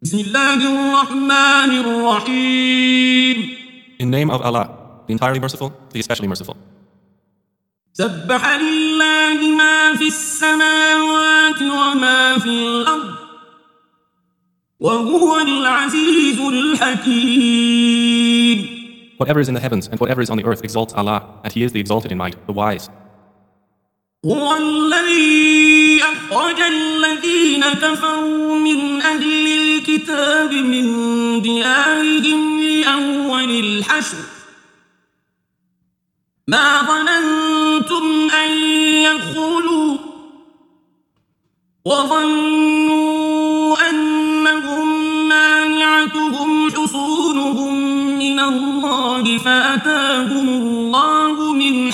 بسم الله الرحمن الرحيم. In the name of Allah, the entirely merciful, the especially merciful. سبح لله ما في السماوات وما في الأرض وهو العزيز الحكيم. Whatever is in the heavens and whatever is on the earth exalts Allah, and He is the exalted in might, the wise. هو الذي أخرج الذين كفروا من أهل الكتاب من ديارهم لأول الحشر ما ظننتم أن يدخلوا وظنوا أنهم مانعتهم حصونهم من الله فأتاهم الله من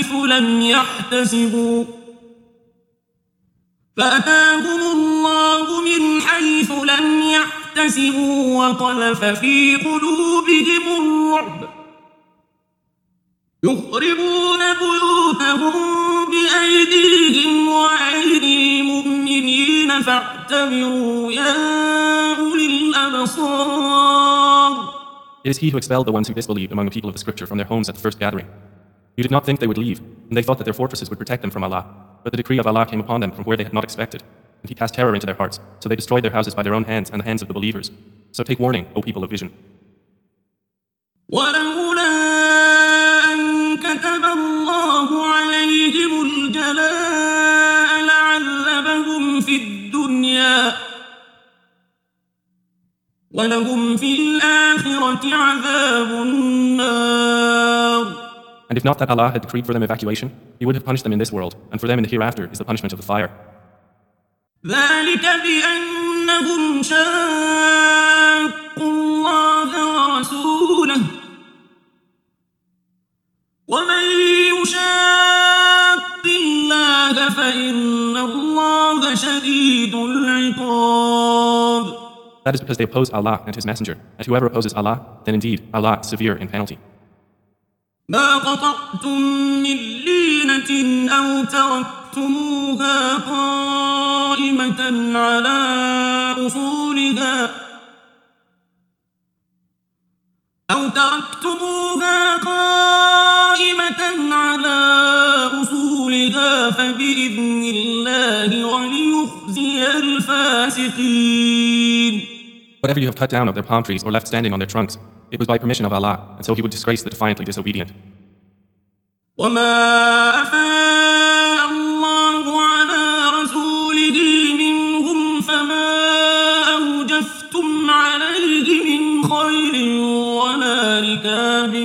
حيث لم يحتسبوا وقذف في قلوبهم الرعب يخربون بيوتهم بأيديهم وأيدي المؤمنين فاعتبروا يا أولي الأبصار. It is He who expelled the ones who disbelieved among the people of the scripture from their homes at the first gathering. You did not think they would leave, and they thought that their fortresses would protect them from Allah. But the decree of Allah came upon them from where they had not expected, and He cast terror into their hearts, so they destroyed their houses by their own hands and the hands of the believers. So take warning, O people of vision. ولولا أن كتب الله عليهم الجلاء لعذبهم في الدنيا ولهم في الآخرة عذاب النار. And if not that Allah had decreed for them evacuation, He would have punished them in this world, and for them in the hereafter is the punishment of the fire. ذلك بأنهم شاقوا الله ورسوله ومن يشاق الله فإن الله شديد العقاب. That is because they oppose Allah and His Messenger, and whoever opposes Allah, then indeed Allah is severe in penalty. ما قطعتم من لينة أو تركتموها قائمة على أصولها فبإذن الله وليخزي الفاسقين. Whatever you have cut down of their palm trees or left standing on their trunks, it was by permission of Allah, and so He would disgrace the defiantly disobedient. وما أفاء الله على رسوله منهم فما أوجفتم عليه من خيل ولا ركاب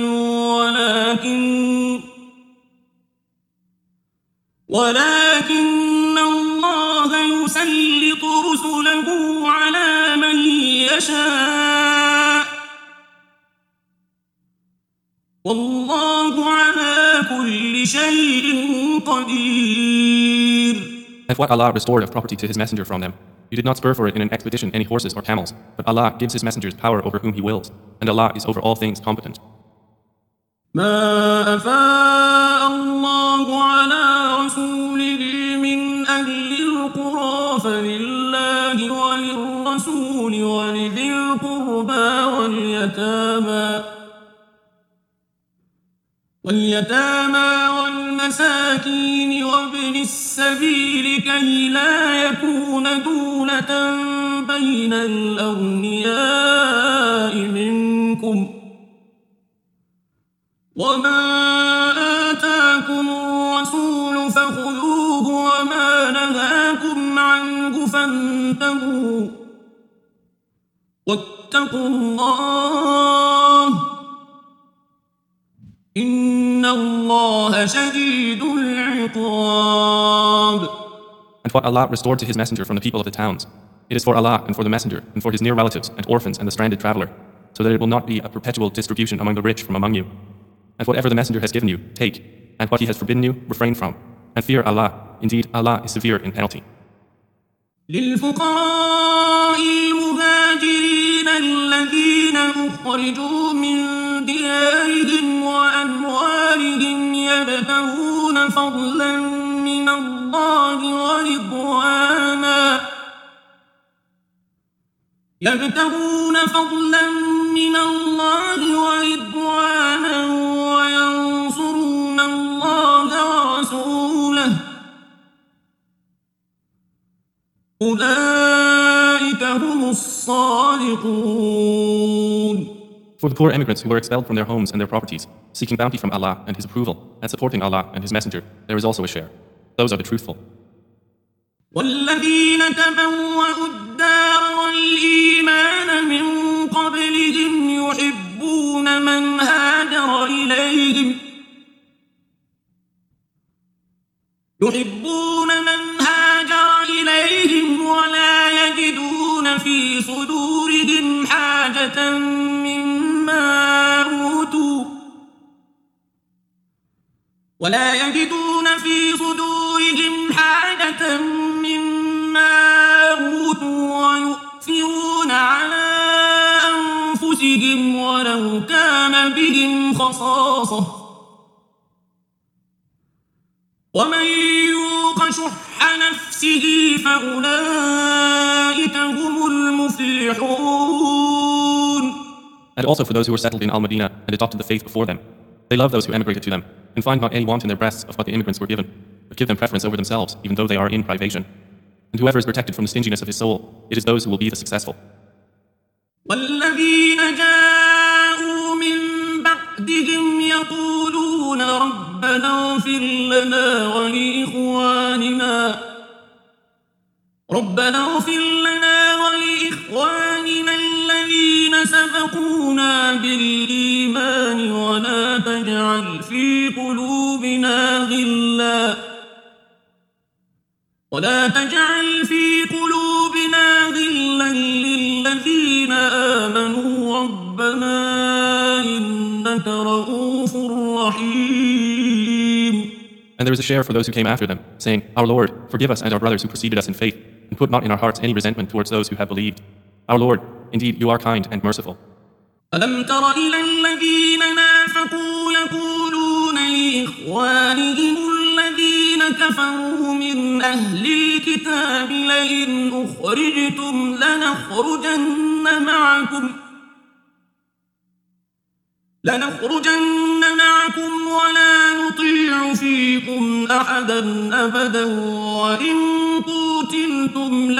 ولكن الله يسلط رسله على من يشاء والله على كل شيء قدير. And what Allah restored of property to His Messenger from them, you did not spur for it in an expedition any horses or camels, but Allah gives His messengers power over whom He wills, and Allah is over all things competent. ما أفاء الله على رسوله من أهل القرى فلله وللرسول ولذي القربى واليتامى والمساكين وابن السبيل كي لا يكون دولة بين الأغنياء منكم وما آتاكم الرسول فخذوه وما نهاكم عنه فانتهوا واتقوا الله إن الله شديد العقاب. And what Allah restored to His Messenger from the people of the towns, it is for Allah and for the Messenger and for His near relatives and orphans and the stranded traveler, so that it will not be a perpetual distribution among the rich from among you. And whatever the Messenger has given you, take, and what he has forbidden you, refrain from. And fear Allah. Indeed, Allah is severe in penalty. للفقراء المهاجرين الذين أخرجوا من ديارهم وأموالهم يبتغون فضلا من الله ورضوانا يبتغون فضلا من الله ورضوانا وينصرون الله ورسوله أولئك هم الصادقون. For the poor immigrants who were expelled from their homes and their properties, seeking bounty from Allah and His approval, and supporting Allah and His Messenger, there is also a share. Those are the truthful. والذين تبوأوا الدار والإيمان من قبلهم يحبون من هاجر إليهم ولا يجدون في صدورهم حاجة مما أوتوا ويؤثرون على أنفسهم ولو كان بهم خصاصة ومن يوق شح نفسه فأولئك هم المفلحون. And also for those who were settled in Al-Madinah and adopted the faith before them, they love those who emigrated to them, and find not any want in their breasts of what the immigrants were given, but give them preference over themselves, even though they are in privation. And whoever is protected from the stinginess of his soul, it is those who will be the successful. والذين جاءوا من بعدهم يقولون ربنا اغفر لنا ولإخواننا الذين سبقونا بالإيمان ولا تجعل في قلوبنا غلا للذين آمنوا ربنا إنك رؤوف رحيم. And there is a share for those who came after them, saying, Our Lord, forgive us and our brothers who preceded us in faith, and put not in our hearts any resentment towards those who have believed. Our Lord, indeed you are kind and merciful. ألم تر إلى الذين نافقوا يقولون لإخوانهم الذين كفروا من أهل الكتاب لئن أخرجتم لنخرجن معكم ولا نطيع فيكم أحدا أبدا وإن قوتلتم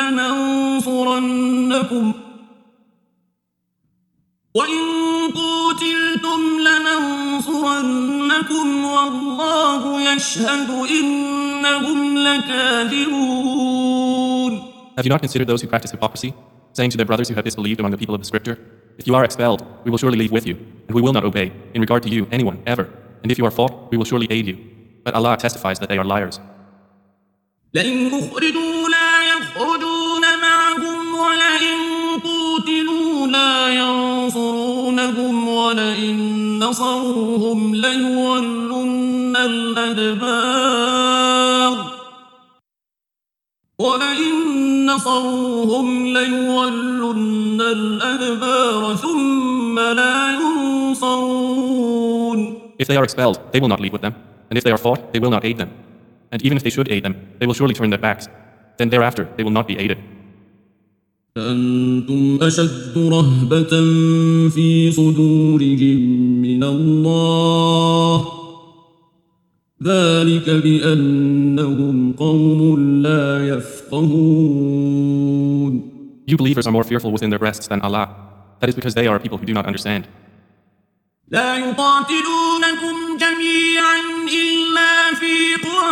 لننصرنكم والله يشهد إنهم لكاذبون. Have you not considered those who practice hypocrisy, saying to their brothers who have disbelieved among the people of the Scripture, If you are expelled, we will surely leave with you, and we will not obey, in regard to you, anyone, ever. And if you are fought, we will surely aid you. But Allah testifies that they are liars. لئن أخرجوا لا يخرجون معهم ولئن قوتلوا لا ينصرونهم ولئن نصروهم ليولن الأدبار ثم لا ينصرون. If they are expelled, they will not leave with them, and if they are fought, they will not aid them. And even if they should aid them, they will surely turn their backs. Then thereafter, they will not be aided. أنتم أشد رهبة في صدورهم من الله ذلك بأنهم قوم لا يفقهون. You believers are more fearful within their breasts than Allah. That is because they are a people who do not understand. لا يقاتلونكم جميعا إلا في قرى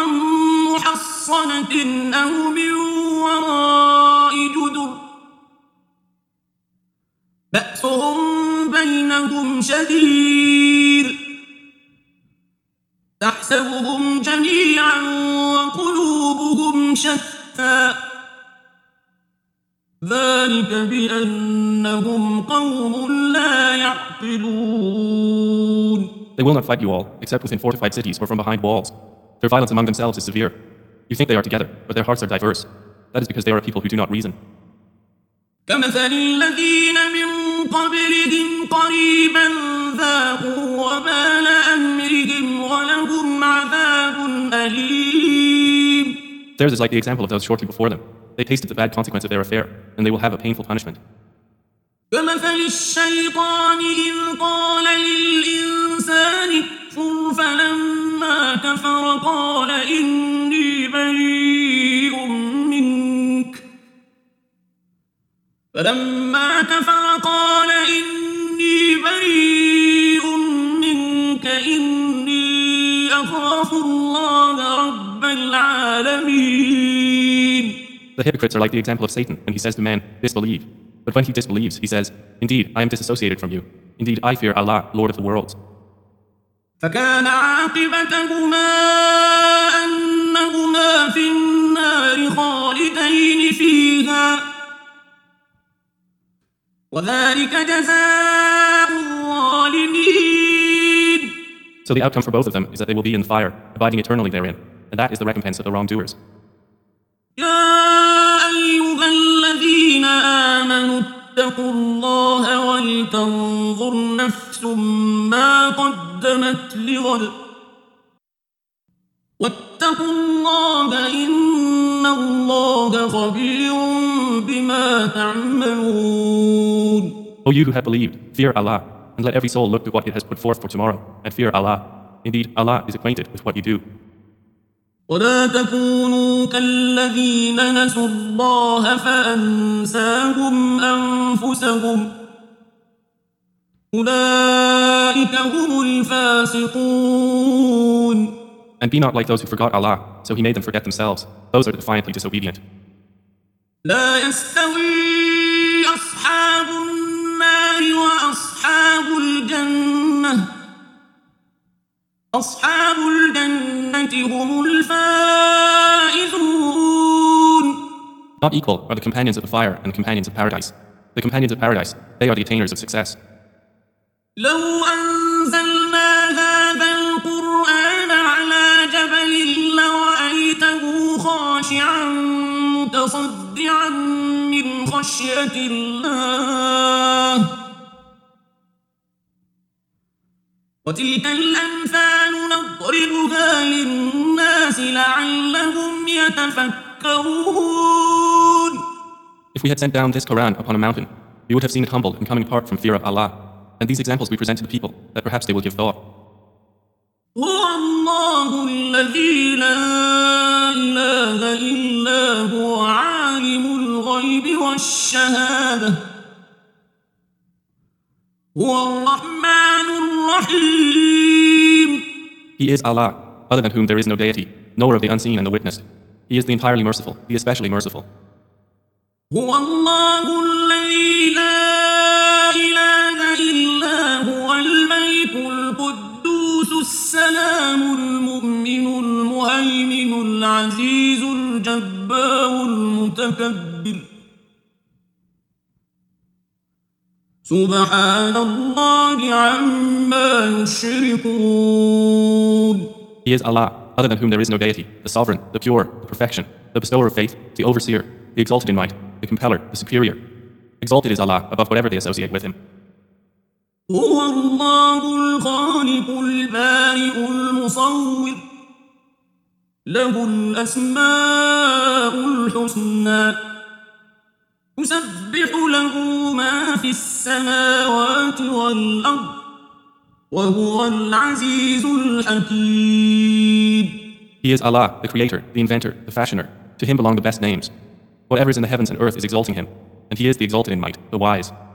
محصنة أو من وراء جدر بأسهم بينهم شديد تحسبهم جميعا وقلوبهم شتى ذلك بأنهم قوم لا يعقلون. They will not fight you all, except within fortified cities or from behind walls. Their violence among themselves is severe. You think they are together, but their hearts are diverse. That is because they are a people who do not reason. كمثل الذين من قبلهم قريبا ذاقوا وبال أمرهم ولهم عذاب أليم. Theirs is like the example of those shortly before them. They tasted the bad consequence of their affair, and they will have a painful punishment. كمثل الشيطان إذ قال للإنسان اكفر فلما كفر قال إني بريء منك إني أخاف الله رب العالمين. The hypocrites are like the example of Satan when he says to man, disbelieve. But when he disbelieves, he says, indeed, I am disassociated from you. Indeed, I fear Allah, Lord of the worlds. فكان عاقبتهما أنهما في النار خالدين فيها وذلك جزاء الظالمين. So the outcome for both of them is that they will be in the fire, abiding eternally therein, and that is the recompense of the wrongdoers. يا أيها الذين آمنوا اتقوا الله ولتنظر نفس ما قدمت لغد واتقوا الله إن الله خبير بما تعملون. O you who have believed, fear Allah, and let every soul look to what it has put forth for tomorrow, and fear Allah. Indeed, Allah is acquainted with what you do. ولا تكونوا كالذين نسوا الله فأنساهم أنفسهم أولئك هم الفاسقون. And be not like those who forgot Allah, so He made them forget themselves. Those are defiantly disobedient. لا يستوي أصحاب النار وأصحاب الجنة أصحاب الجنة هم الفائزون. Not equal are the companions of the fire and the companions of paradise. The companions of paradise, they are the attainers of success. لو أنزلنا هذا القرآن على جبل لرأيته خاشعا متصدعا من خشية الله وتلك الأمثال نضربها للناس لعلهم يتفكرون. If we had sent down this Quran upon a mountain, you would have seen it humbled and coming apart from fear of Allah. And these examples we present to the people, that perhaps they will give thought. هو الله الذي لا إله إلا هو عالم الغيب والشهادة هو الرحمن الرحيم. He is Allah, other than whom there is no deity, knower of the unseen and the witnessed. He is the entirely merciful, the especially merciful. هو الله الذي لا إله إلا هو الملك القدوس السلام المؤمن المهيمن العزيز الجبار المتكبر سبحان الله عما يشركون. He is Allah, other than whom there is no deity, the sovereign, the pure, the perfection, the bestower of faith, the overseer, the exalted in might, the compeller, the superior. Exalted is Allah above whatever they associate with Him. هو الله الخالق البارئ المصور له الأسماء الحسنى يسبح له ما في السماوات والأرض وهو العزيز الحكيم. He is Allah, the creator, the inventor, the fashioner. To Him belong the best names. Whatever is in the heavens and earth is exalting Him, and He is the exalted in might, the wise.